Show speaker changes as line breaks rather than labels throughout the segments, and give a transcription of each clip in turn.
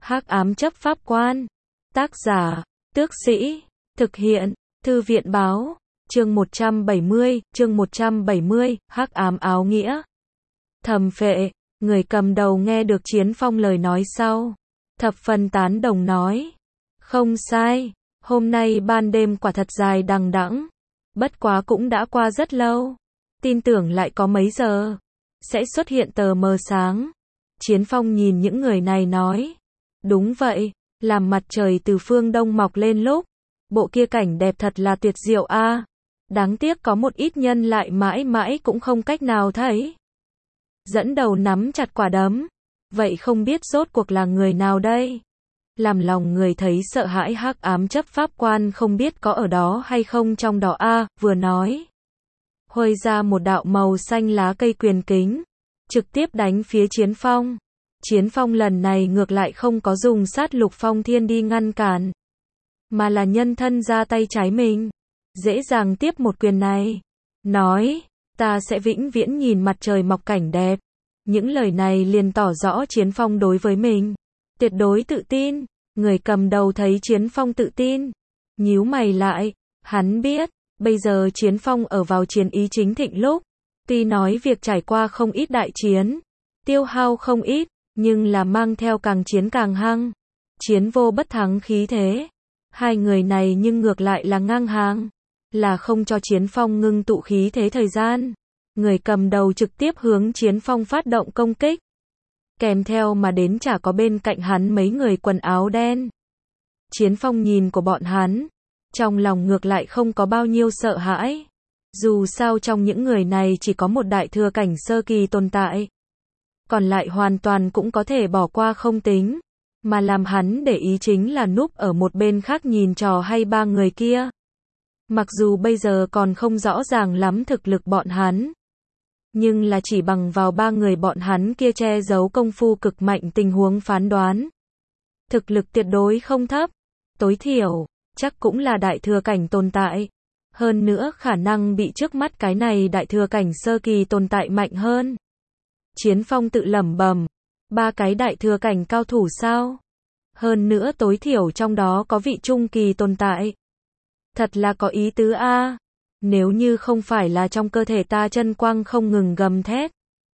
Hắc ám chấp pháp quan. Tác giả, Tước Sĩ. Thực hiện, Thư viện báo. Chương 170, Hắc ám áo nghĩa. Thẩm Phệ, người cầm đầu nghe được Chiến Phong lời nói sau, thập phần tán đồng nói. Không sai, hôm nay ban đêm quả thật dài đằng đẵng, bất quá cũng đã qua rất lâu, tin tưởng lại có mấy giờ sẽ xuất hiện tờ mờ sáng. Chiến Phong nhìn những người này nói. Đúng vậy, làm mặt trời từ phương đông mọc lên lúc, bộ kia cảnh đẹp thật là tuyệt diệu a. Đáng tiếc có một ít nhân lại mãi mãi cũng không cách nào thấy. Dẫn đầu nắm chặt quả đấm. Vậy không biết rốt cuộc là người nào đây? Làm lòng người thấy sợ hãi hắc ám chấp pháp quan không biết có ở đó hay không trong đó a. Vừa nói, huây ra một đạo màu xanh lá cây quyền kính, trực tiếp đánh phía Chiến Phong. Chiến Phong lần này ngược lại không có dùng sát lục phong thiên đi ngăn cản, mà là nhân thân ra tay trái mình, dễ dàng tiếp một quyền này. Nói, ta sẽ vĩnh viễn nhìn mặt trời mọc cảnh đẹp. Những lời này liền tỏ rõ Chiến Phong đối với mình tuyệt đối tự tin. Người cầm đầu thấy Chiến Phong tự tin, nhíu mày lại. Hắn biết, bây giờ Chiến Phong ở vào chiến ý chính thịnh lúc. Tuy nói việc trải qua không ít đại chiến, tiêu hao không ít, nhưng là mang theo càng chiến càng hăng, chiến vô bất thắng khí thế. Hai người này nhưng ngược lại là ngang hàng, là không cho Chiến Phong ngưng tụ khí thế thời gian. Người cầm đầu trực tiếp hướng Chiến Phong phát động công kích. Kèm theo mà đến chả có bên cạnh hắn mấy người quần áo đen. Chiến Phong nhìn của bọn hắn, trong lòng ngược lại không có bao nhiêu sợ hãi. Dù sao trong những người này chỉ có một đại thừa cảnh sơ kỳ tồn tại, còn lại hoàn toàn cũng có thể bỏ qua không tính. Mà làm hắn để ý chính là núp ở một bên khác nhìn trò hay ba người kia. Mặc dù bây giờ còn không rõ ràng lắm thực lực bọn hắn, nhưng là chỉ bằng vào ba người bọn hắn kia che giấu công phu cực mạnh tình huống phán đoán, thực lực tuyệt đối không thấp, tối thiểu chắc cũng là đại thừa cảnh tồn tại. Hơn nữa khả năng bị trước mắt cái này đại thừa cảnh sơ kỳ tồn tại mạnh hơn. Chiến Phong tự lẩm bẩm, ba cái đại thừa cảnh cao thủ sao? Hơn nữa tối thiểu trong đó có vị trung kỳ tồn tại. Thật là có ý tứ a. Nếu như không phải là trong cơ thể ta chân quang không ngừng gầm thét,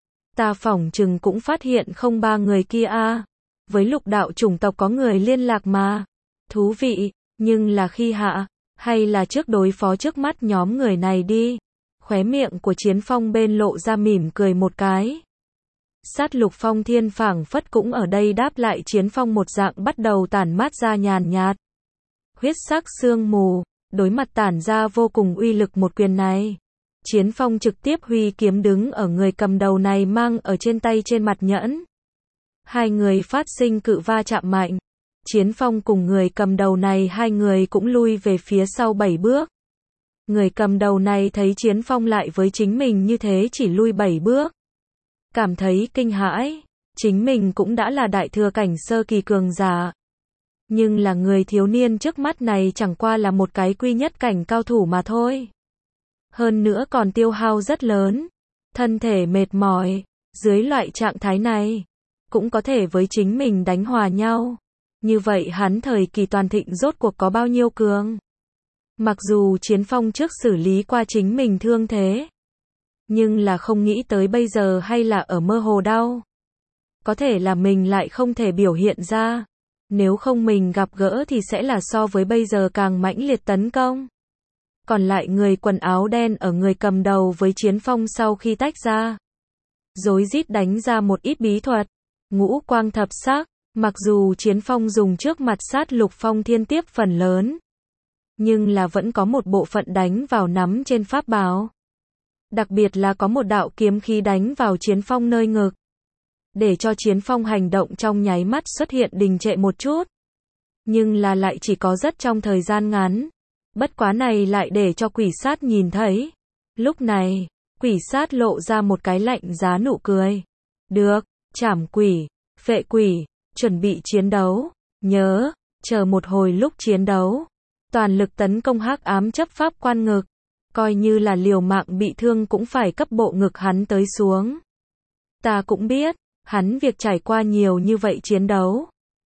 ta phỏng chừng cũng phát hiện không ba người kia a. Với lục đạo chủng tộc có người liên lạc mà. Thú vị, nhưng là khi hạ, hay là trước đối phó trước mắt nhóm người này đi. Khóe miệng của Chiến Phong bên lộ ra mỉm cười một cái. Sát lục phong thiên phảng phất cũng ở đây đáp lại Chiến Phong một dạng bắt đầu tản mát ra nhàn nhạt huyết sắc sương mù, đối mặt tản ra vô cùng uy lực một quyền này. Chiến Phong trực tiếp huy kiếm đứng ở người cầm đầu này mang ở trên tay trên mặt nhẫn. Hai người phát sinh cự va chạm mạnh. Chiến Phong cùng người cầm đầu này hai người cũng lui về phía sau 7 bước. Người cầm đầu này thấy Chiến Phong lại với chính mình như thế chỉ lui 7 bước, cảm thấy kinh hãi. Chính mình cũng đã là đại thừa cảnh sơ kỳ cường giả, nhưng là người thiếu niên trước mắt này chẳng qua là một cái quy nhất cảnh cao thủ mà thôi. Hơn nữa còn tiêu hao rất lớn, thân thể mệt mỏi, dưới loại trạng thái này cũng có thể với chính mình đánh hòa nhau. Như vậy hắn thời kỳ toàn thịnh rốt cuộc có bao nhiêu cường? Mặc dù Chiến Phong trước xử lý qua chính mình thương thế, nhưng là không nghĩ tới bây giờ hay là ở mơ hồ đau. Có thể là mình lại không thể biểu hiện ra. Nếu không mình gặp gỡ thì sẽ là so với bây giờ càng mãnh liệt tấn công. Còn lại người quần áo đen ở người cầm đầu với Chiến Phong sau khi tách ra, rối rít đánh ra một ít bí thuật, ngũ quang thập sắc. Mặc dù Chiến Phong dùng trước mặt sát lục phong thiên tiếp phần lớn, nhưng là vẫn có một bộ phận đánh vào nắm trên pháp bảo. Đặc biệt là có một đạo kiếm khí đánh vào Chiến Phong nơi ngực, để cho Chiến Phong hành động trong nháy mắt xuất hiện đình trệ một chút. Nhưng là lại chỉ có rất trong thời gian ngắn. Bất quá này lại để cho quỷ sát nhìn thấy. Lúc này, quỷ sát lộ ra một cái lạnh giá nụ cười. Được, trảm quỷ, phệ quỷ, chuẩn bị chiến đấu. Nhớ, chờ một hồi lúc chiến đấu, toàn lực tấn công hắc ám chấp pháp quan ngực. Coi như là liều mạng bị thương cũng phải cấp bộ ngực hắn tới xuống. Ta cũng biết, hắn việc trải qua nhiều như vậy chiến đấu,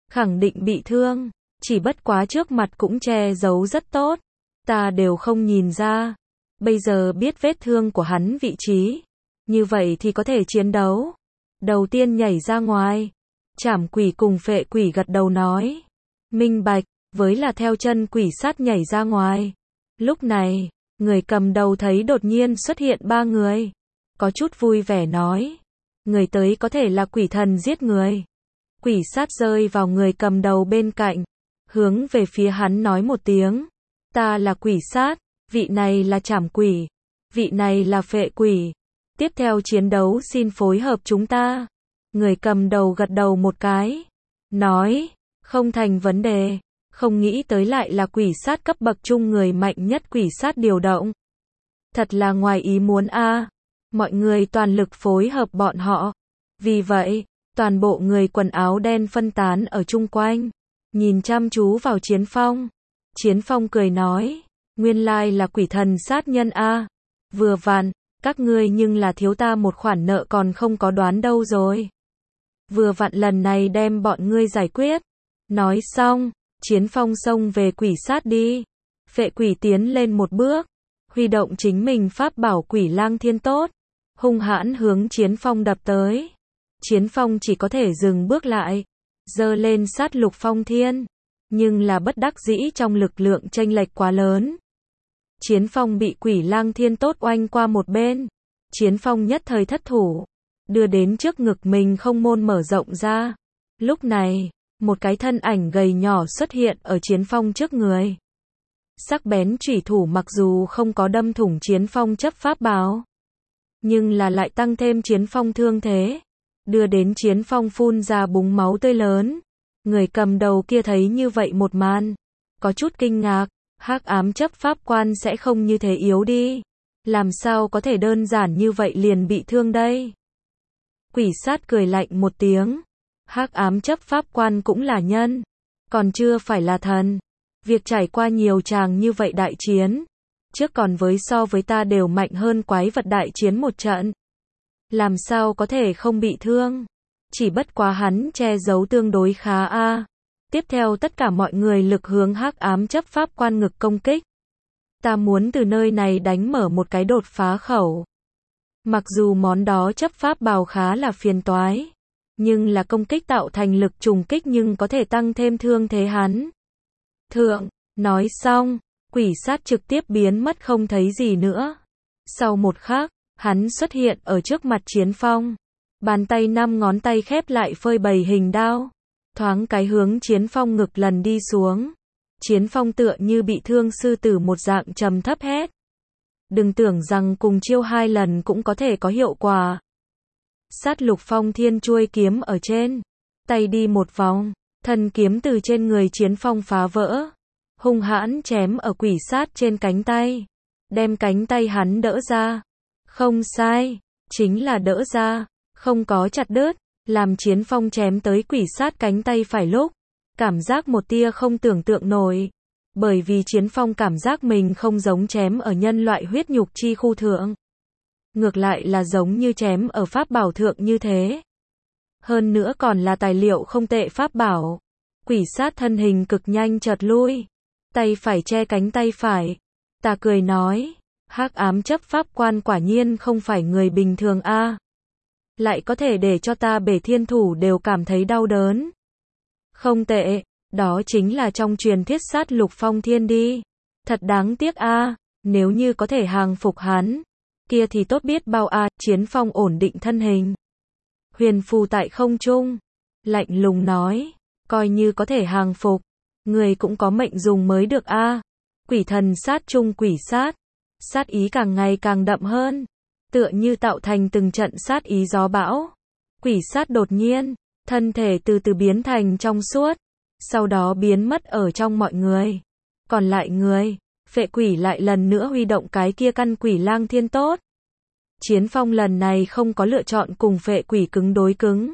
khẳng định bị thương, chỉ bất quá trước mặt cũng che giấu rất tốt, ta đều không nhìn ra. Bây giờ biết vết thương của hắn vị trí, như vậy thì có thể chiến đấu. Đầu tiên nhảy ra ngoài, trảm quỷ cùng phệ quỷ gật đầu nói, minh bạch, với là theo chân quỷ sát nhảy ra ngoài. Lúc này, người cầm đầu thấy đột nhiên xuất hiện 3 người, có chút vui vẻ nói, người tới có thể là quỷ thần giết người. Quỷ sát rơi vào người cầm đầu bên cạnh, hướng về phía hắn nói một tiếng, ta là quỷ sát, vị này là trảm quỷ, vị này là phệ quỷ. Tiếp theo chiến đấu xin phối hợp chúng ta. Người cầm đầu gật đầu một cái, nói, không thành vấn đề, không nghĩ tới lại là quỷ sát cấp bậc trung người mạnh nhất quỷ sát điều động. Thật là ngoài ý muốn a. Mọi người toàn lực phối hợp bọn họ. Vì vậy, toàn bộ người quần áo đen phân tán ở chung quanh, nhìn chăm chú vào Chiến Phong. Chiến Phong cười nói, nguyên lai là quỷ thần sát nhân a. Vừa vặn, các ngươi nhưng là thiếu ta một khoản nợ còn không có đoán đâu rồi. Vừa vặn lần này đem bọn ngươi giải quyết. Nói xong, Chiến Phong xông về quỷ sát đi. Phệ quỷ tiến lên một bước, huy động chính mình pháp bảo Quỷ Lang Thiên Tốt, hung hãn hướng Chiến Phong đập tới. Chiến Phong chỉ có thể dừng bước lại, giơ lên sát lục phong thiên, nhưng là bất đắc dĩ trong lực lượng chênh lệch quá lớn. Chiến Phong bị Quỷ Lang Thiên Tốt oanh qua một bên, Chiến Phong nhất thời thất thủ, đưa đến trước ngực mình không môn mở rộng ra. Lúc này, một cái thân ảnh gầy nhỏ xuất hiện ở Chiến Phong trước người. Sắc bén chủy thủ mặc dù không có đâm thủng Chiến Phong chấp pháp bảo, nhưng là lại tăng thêm Chiến Phong thương thế, đưa đến Chiến Phong phun ra búng máu tươi lớn. Người cầm đầu kia thấy như vậy một màn, có chút kinh ngạc, hắc ám chấp pháp quan sẽ không như thế yếu đi, làm sao có thể đơn giản như vậy liền bị thương đây. Quỷ sát cười lạnh một tiếng, hắc ám chấp pháp quan cũng là nhân, còn chưa phải là thần. Việc trải qua nhiều tràng như vậy đại chiến, trước còn với so với ta đều mạnh hơn quái vật đại chiến một trận. Làm sao có thể không bị thương? Chỉ bất quá hắn che giấu tương đối khá a. Tiếp theo tất cả mọi người lực hướng hắc ám chấp pháp quan ngực công kích. Ta muốn từ nơi này đánh mở một cái đột phá khẩu. Mặc dù món đó chấp pháp bào khá là phiền toái, nhưng là công kích tạo thành lực trùng kích nhưng có thể tăng thêm thương thế hắn. Thượng, nói xong, quỷ sát trực tiếp biến mất không thấy gì nữa. Sau một khắc, hắn xuất hiện ở trước mặt Chiến Phong. Bàn tay 5 ngón tay khép lại phơi bày hình đao, thoáng cái hướng Chiến Phong ngực lần đi xuống. Chiến Phong tựa như bị thương sư tử một dạng trầm thấp hét. Đừng tưởng rằng cùng chiêu 2 lần cũng có thể có hiệu quả. Sát lục phong thiên chuôi kiếm ở trên tay đi một vòng, thân kiếm từ trên người Chiến Phong phá vỡ, hung hãn chém ở quỷ sát trên cánh tay, đem cánh tay hắn đỡ ra. Không sai, chính là đỡ ra, không có chặt đứt. Làm Chiến Phong chém tới quỷ sát cánh tay phải lúc, cảm giác một tia không tưởng tượng nổi, bởi vì Chiến Phong cảm giác mình không giống chém ở nhân loại huyết nhục chi khu thượng, ngược lại là giống như chém ở pháp bảo thượng như thế. Hơn nữa còn là tài liệu không tệ pháp bảo. Quỷ sát thân hình cực nhanh chợt lui, tay phải che cánh tay phải. Ta cười nói, hắc ám chấp pháp quan quả nhiên không phải người bình thường a. Lại có thể để cho ta bể thiên thủ đều cảm thấy đau đớn. Không tệ, đó chính là trong truyền thuyết sát lục phong thiên đi. Thật đáng tiếc a, nếu như có thể hàng phục hắn, kia thì tốt biết bao a. Chiến Phong ổn định thân hình, huyền phù tại không trung, lạnh lùng nói, coi như có thể hàng phục, người cũng có mệnh dùng mới được a. Quỷ thần sát chung quỷ sát, sát ý càng ngày càng đậm hơn, tựa như tạo thành từng trận sát ý gió bão. Quỷ sát đột nhiên, thân thể từ từ biến thành trong suốt, sau đó biến mất ở trong mọi người. Còn lại người, phệ quỷ lại lần nữa huy động cái kia căn Quỷ Lang Thiên Tốt. Chiến Phong lần này không có lựa chọn cùng phệ quỷ cứng đối cứng,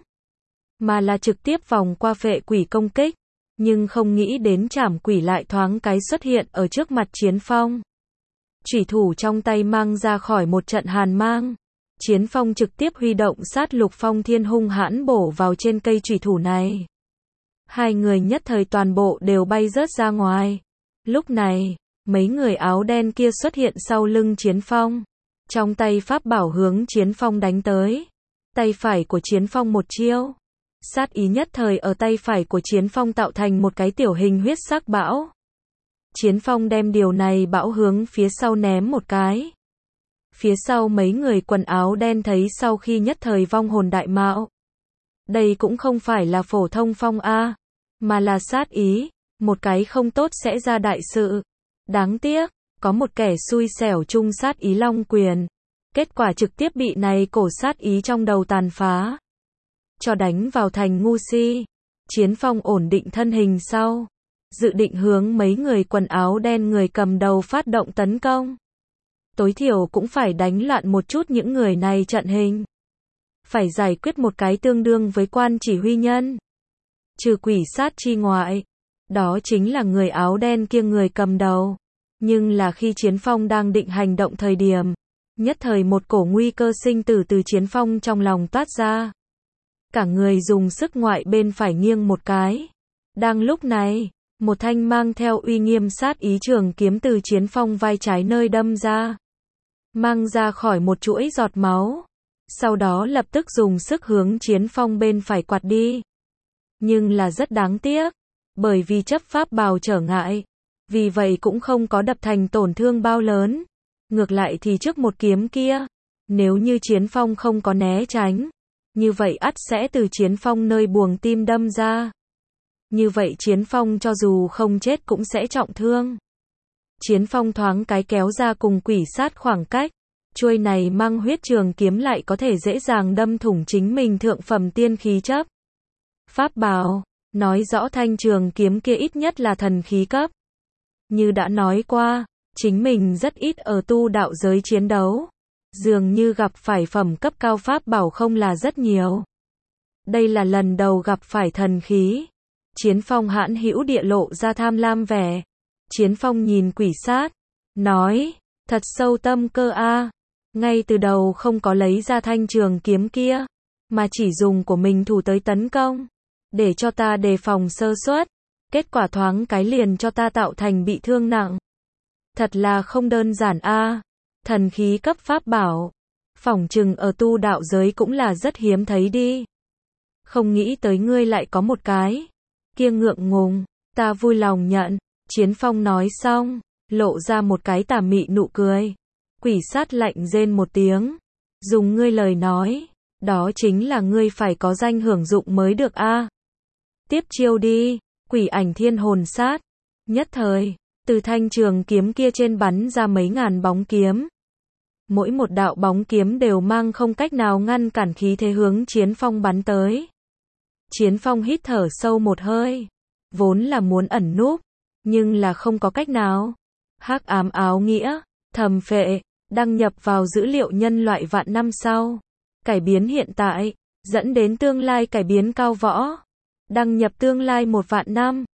mà là trực tiếp vòng qua phệ quỷ công kích, nhưng không nghĩ đến trảm quỷ lại thoáng cái xuất hiện ở trước mặt Chiến Phong. Chủy thủ trong tay mang ra khỏi một trận hàn mang. Chiến Phong trực tiếp huy động sát lục phong thiên hung hãn bổ vào trên cây chủy thủ này. Hai người nhất thời toàn bộ đều bay rớt ra ngoài. Lúc này, mấy người áo đen kia xuất hiện sau lưng Chiến Phong. Trong tay pháp bảo hướng Chiến Phong đánh tới. Tay phải của Chiến Phong một chiêu. Sát ý nhất thời ở tay phải của Chiến Phong tạo thành một cái tiểu hình huyết sắc bão. Chiến Phong đem điều này bão hướng phía sau ném một cái. Phía sau mấy người quần áo đen thấy sau khi nhất thời vong hồn đại mạo. Đây cũng không phải là phổ thông phong A, mà là sát ý, một cái không tốt sẽ ra đại sự. Đáng tiếc, có một kẻ xui xẻo chung sát ý long quyền. Kết quả trực tiếp bị này cổ sát ý trong đầu tàn phá. Cho đánh vào thành ngu si. Chiến Phong ổn định thân hình sau. Dự định hướng mấy người quần áo đen người cầm đầu phát động tấn công. Tối thiểu cũng phải đánh loạn một chút những người này trận hình. Phải giải quyết một cái tương đương với quan chỉ huy nhân. Trừ quỷ sát chi ngoại. Đó chính là người áo đen kia người cầm đầu. Nhưng là khi Chiến Phong đang định hành động thời điểm. Nhất thời một cổ nguy cơ sinh tử từ Chiến Phong trong lòng toát ra. Cả người dùng sức ngoại bên phải nghiêng một cái. Đang lúc này, một thanh mang theo uy nghiêm sát ý trường kiếm từ Chiến Phong vai trái nơi đâm ra. Mang ra khỏi một chuỗi giọt máu. Sau đó lập tức dùng sức hướng Chiến Phong bên phải quạt đi. Nhưng là rất đáng tiếc. Bởi vì chấp pháp bào trở ngại. Vì vậy cũng không có đập thành tổn thương bao lớn. Ngược lại thì trước một kiếm kia. Nếu như Chiến Phong không có né tránh. Như vậy ắt sẽ từ Chiến Phong nơi buồng tim đâm ra. Như vậy Chiến Phong cho dù không chết cũng sẽ trọng thương. Chiến Phong thoáng cái kéo ra cùng quỷ sát khoảng cách. Chuôi này mang huyết trường kiếm lại có thể dễ dàng đâm thủng chính mình thượng phẩm tiên khí chấp. Pháp bảo, nói rõ thanh trường kiếm kia ít nhất là thần khí cấp. Như đã nói qua, chính mình rất ít ở tu đạo giới chiến đấu. Dường như gặp phải phẩm cấp cao pháp bảo không là rất nhiều. Đây là lần đầu gặp phải thần khí. Chiến Phong hãn hữu địa lộ ra tham lam vẻ. Chiến Phong nhìn quỷ sát, nói, thật sâu tâm cơ a. Ngay từ đầu không có lấy ra thanh trường kiếm kia, mà chỉ dùng của mình thủ tới tấn công, để cho ta đề phòng sơ suất. Kết quả thoáng cái liền cho ta tạo thành bị thương nặng. Thật là không đơn giản a. Thần khí cấp pháp bảo, phỏng chừng ở tu đạo giới cũng là rất hiếm thấy đi. Không nghĩ tới ngươi lại có một cái. Kia ngượng ngùng, ta vui lòng nhận. Chiến Phong nói xong, lộ ra một cái tà mị nụ cười. Quỷ sát lạnh rên một tiếng. Dùng ngươi lời nói, đó chính là ngươi phải có danh hưởng dụng mới được a. Tiếp chiêu đi, quỷ ảnh thiên hồn sát. Nhất thời, từ thanh trường kiếm kia trên bắn ra mấy ngàn bóng kiếm. Mỗi một đạo bóng kiếm đều mang không cách nào ngăn cản khí thế hướng Chiến Phong bắn tới. Chiến Phong hít thở sâu một hơi. Vốn là muốn ẩn núp, nhưng là không có cách nào. Hắc ám áo nghĩa, thầm phệ, đăng nhập vào dữ liệu nhân loại vạn năm sau. Cải biến hiện tại, dẫn đến tương lai cải biến cao võ. Đăng nhập tương lai 1 vạn năm.